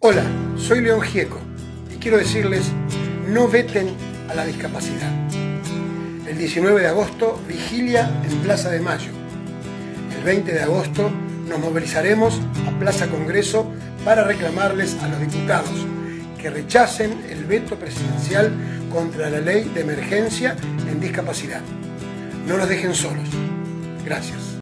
Hola, soy León Gieco y quiero decirles, no veten a la discapacidad. El 19 de agosto, vigilia en Plaza de Mayo. El 20 de agosto nos movilizaremos a Plaza Congreso para reclamarles a los diputados que rechacen el veto presidencial contra la ley de emergencia en discapacidad. No nos dejen solos. Gracias.